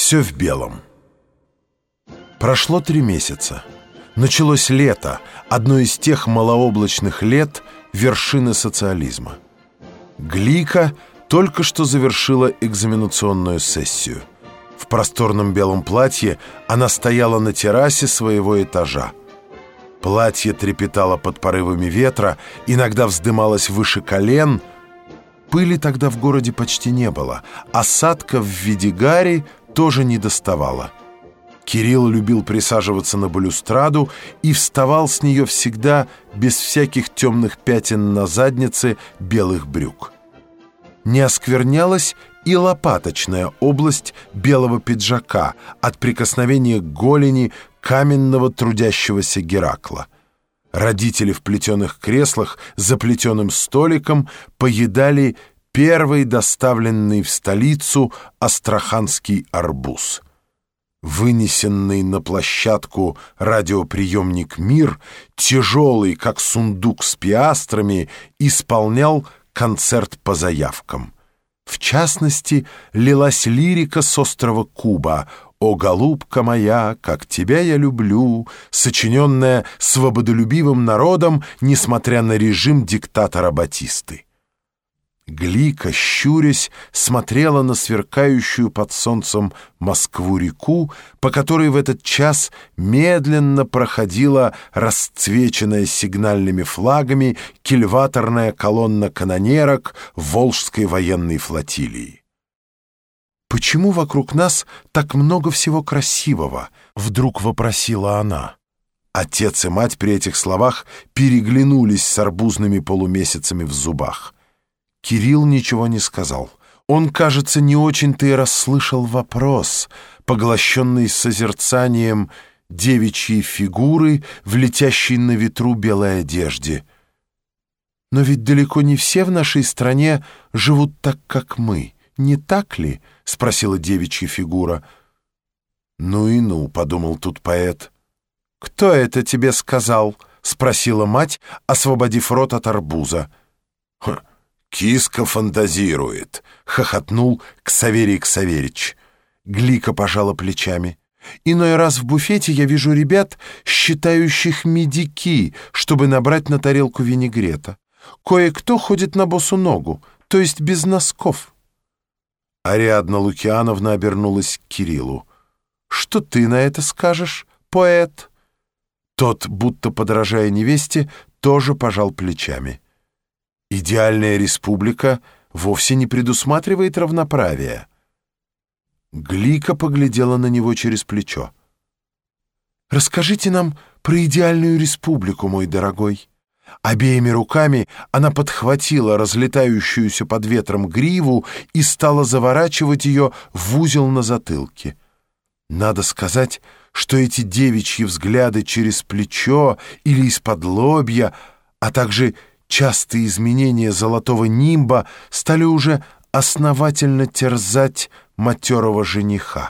Все в белом. Прошло 3 месяца. Началось лето, одно из тех малооблачных лет вершины социализма. Глика только что завершила экзаменационную сессию. В просторном белом платье она стояла на террасе своего этажа. Платье трепетало под порывами ветра, иногда вздымалось выше колен. Пыли тогда в городе почти не было, осадка в виде гари тоже не доставало. Кирилл любил присаживаться на балюстраду и вставал с нее всегда без всяких темных пятен на заднице белых брюк. Не осквернялась и лопаточная область белого пиджака от прикосновения к голени каменного трудящегося Геракла. Родители в плетеных креслах за плетеным столиком поедали первый доставленный в столицу астраханский арбуз. Вынесенный на площадку радиоприемник «Мир», тяжелый, как сундук с пиастрами, исполнял концерт по заявкам. В частности, лилась лирика с острова Куба «О, голубка моя, как тебя я люблю», сочиненная свободолюбивым народом, несмотря на режим диктатора Батисты. Глика, щурясь, смотрела на сверкающую под солнцем Москву-реку, по которой в этот час медленно проходила расцвеченная сигнальными флагами кильваторная колонна канонерок Волжской военной флотилии. «Почему вокруг нас так много всего красивого?» — вдруг вопросила она. Отец и мать при этих словах переглянулись с арбузными полумесяцами в зубах. Кирилл ничего не сказал. Он, кажется, не очень-то и расслышал вопрос, поглощенный созерцанием девичьей фигуры в летящей на ветру белой одежде. «Но ведь далеко не все в нашей стране живут так, как мы, не так ли?» — спросила девичья фигура. «Ну и ну», — подумал тут поэт. «Кто это тебе сказал?» — спросила мать, освободив рот от арбуза. «Киска фантазирует», — хохотнул Ксаверий Ксаверич. Глика пожала плечами. «Иной раз в буфете я вижу ребят, считающих медики, чтобы набрать на тарелку винегрета. Кое-кто ходит на босу ногу, то есть без носков». Ариадна Лукиановна обернулась к Кириллу. «Что ты на это скажешь, поэт?» Тот, будто подражая невесте, тоже пожал плечами. «Идеальная республика вовсе не предусматривает равноправия». Глика поглядела на него через плечо. «Расскажите нам про идеальную республику, мой дорогой». Обеими руками она подхватила разлетающуюся под ветром гриву и стала заворачивать ее в узел на затылке. Надо сказать, что эти девичьи взгляды через плечо или из-под лобья, а также частые изменения золотого нимба стали уже основательно терзать матерого жениха.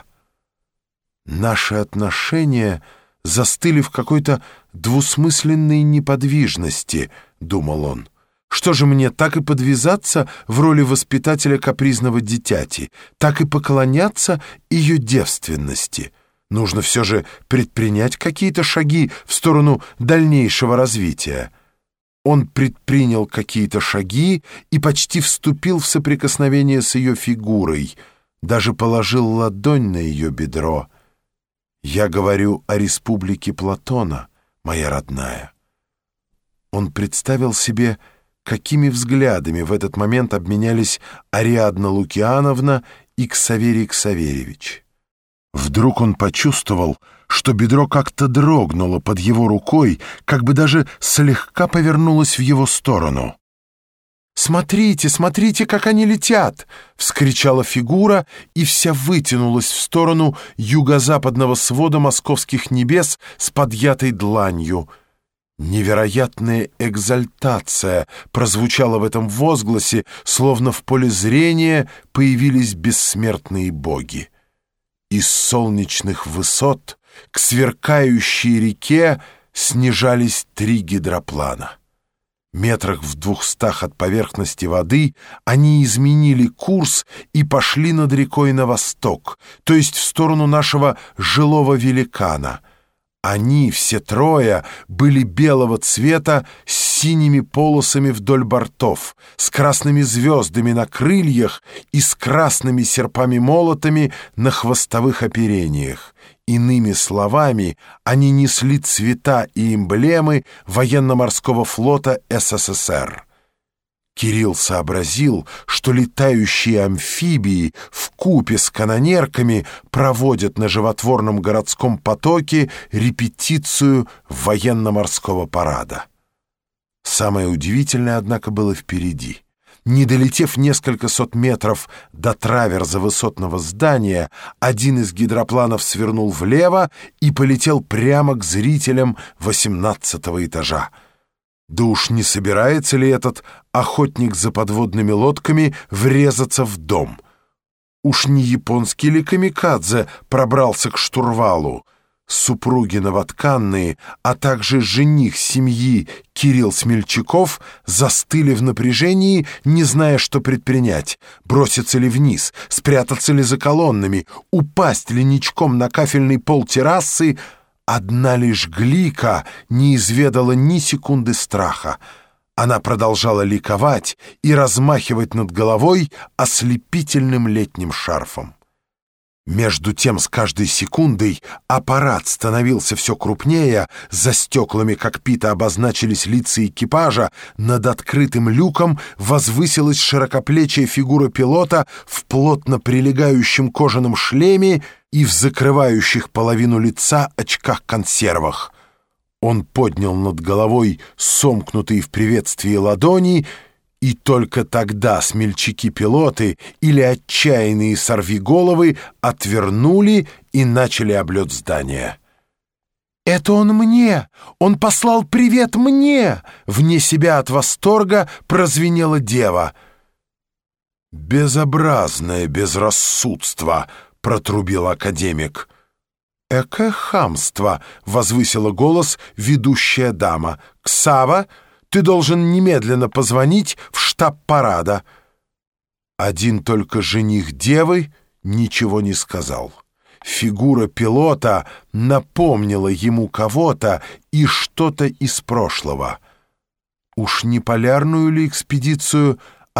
Наши отношения застыли в какой-то двусмысленной неподвижности, думал он. Что же мне, так и подвязаться в роли воспитателя капризного дитяти, так и поклоняться ее девственности? Нужно все же предпринять какие-то шаги в сторону дальнейшего развития. Он предпринял какие-то шаги и почти вступил в соприкосновение с ее фигурой, даже положил ладонь на ее бедро. «Я говорю о республике Платона, моя родная». Он представил себе, какими взглядами в этот момент обменялись Ариадна Лукиановна и Ксаверий Ксаверевич. Вдруг он почувствовал, что бедро как-то дрогнуло под его рукой, как бы даже слегка повернулось в его сторону. «Смотрите, смотрите, как они летят!» — вскричала фигура и вся вытянулась в сторону юго-западного свода московских небес с подъятой дланью. Невероятная экзальтация прозвучала в этом возгласе, словно в поле зрения появились бессмертные боги. Из солнечных высот к сверкающей реке снижались 3 гидроплана. Метрах в 200 от поверхности воды они изменили курс и пошли над рекой на восток, то есть в сторону нашего жилого великана. Они, все трое, были белого цвета с синими полосами вдоль бортов, с красными звездами на крыльях и с красными серпами-молотами на хвостовых оперениях. Иными словами, они несли цвета и эмблемы военно-морского флота СССР. Кирилл сообразил, что летающие амфибии вкупе с канонерками проводят на животворном городском потоке репетицию военно-морского парада. Самое удивительное, однако, было впереди. Не долетев несколько сот метров до траверза высотного здания, один из гидропланов свернул влево и полетел прямо к зрителям 18-го этажа. Да уж не собирается ли этот охотник за подводными лодками врезаться в дом? Уж не японский ли камикадзе пробрался к штурвалу? Супруги новотканные, а также жених семьи Кирилл Смельчаков застыли в напряжении, не зная, что предпринять: броситься ли вниз, спрятаться ли за колоннами, упасть ли ничком на кафельный пол террасы. Одна лишь Глика не изведала ни секунды страха. Она продолжала ликовать и размахивать над головой ослепительным летним шарфом. Между тем, с каждой секундой аппарат становился все крупнее, за стеклами кокпита обозначились лица экипажа, над открытым люком возвысилась широкоплечья фигура пилота в плотно прилегающем кожаном шлеме и в закрывающих половину лица очках-консервах. Он поднял над головой сомкнутые в приветствии ладони, и только тогда смельчаки-пилоты или отчаянные сорвиголовы отвернули и начали облет здания. «Это он мне! Он послал привет мне!» Вне себя от восторга прозвенела дева. «Безобразное безрассудство!» — протрубил академик. «Экое хамство!» — возвысила голос ведущая дама. «Ксава, ты должен немедленно позвонить в штаб парада». Один только жених девы ничего не сказал. Фигура пилота напомнила ему кого-то и что-то из прошлого. Уж не полярную ли экспедицию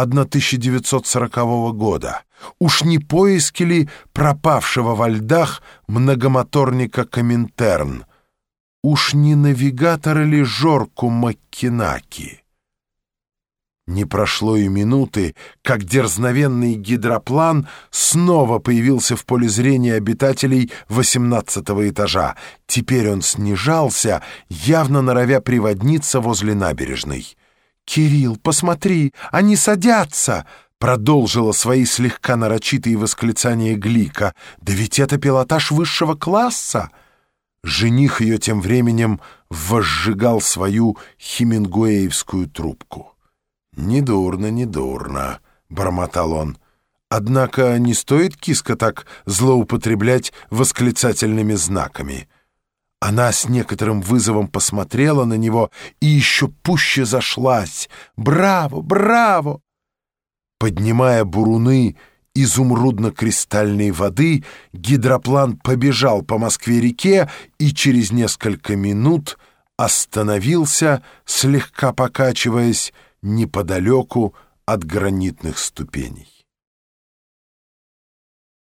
1940 года? Уж не поиски ли пропавшего во льдах многомоторника «Коминтерн»? Уж не навигатор ли Жорку Маккинаки? Не прошло и минуты, как дерзновенный гидроплан снова появился в поле зрения обитателей 18-го этажа. Теперь он снижался, явно норовя приводниться возле набережной. «Кирилл, посмотри, они садятся!» — продолжила свои слегка нарочитые восклицания Глика. «Да ведь это пилотаж высшего класса!» Жених ее тем временем возжигал свою хемингуэевскую трубку. «Недурно, недурно», — бормотал он. «Однако не стоит, киска, так злоупотреблять восклицательными знаками». Она с некоторым вызовом посмотрела на него и еще пуще зашлась. «Браво! Браво!» Поднимая буруны изумрудно-кристальной воды, гидроплан побежал по Москве-реке и через несколько минут остановился, слегка покачиваясь, неподалеку от гранитных ступеней.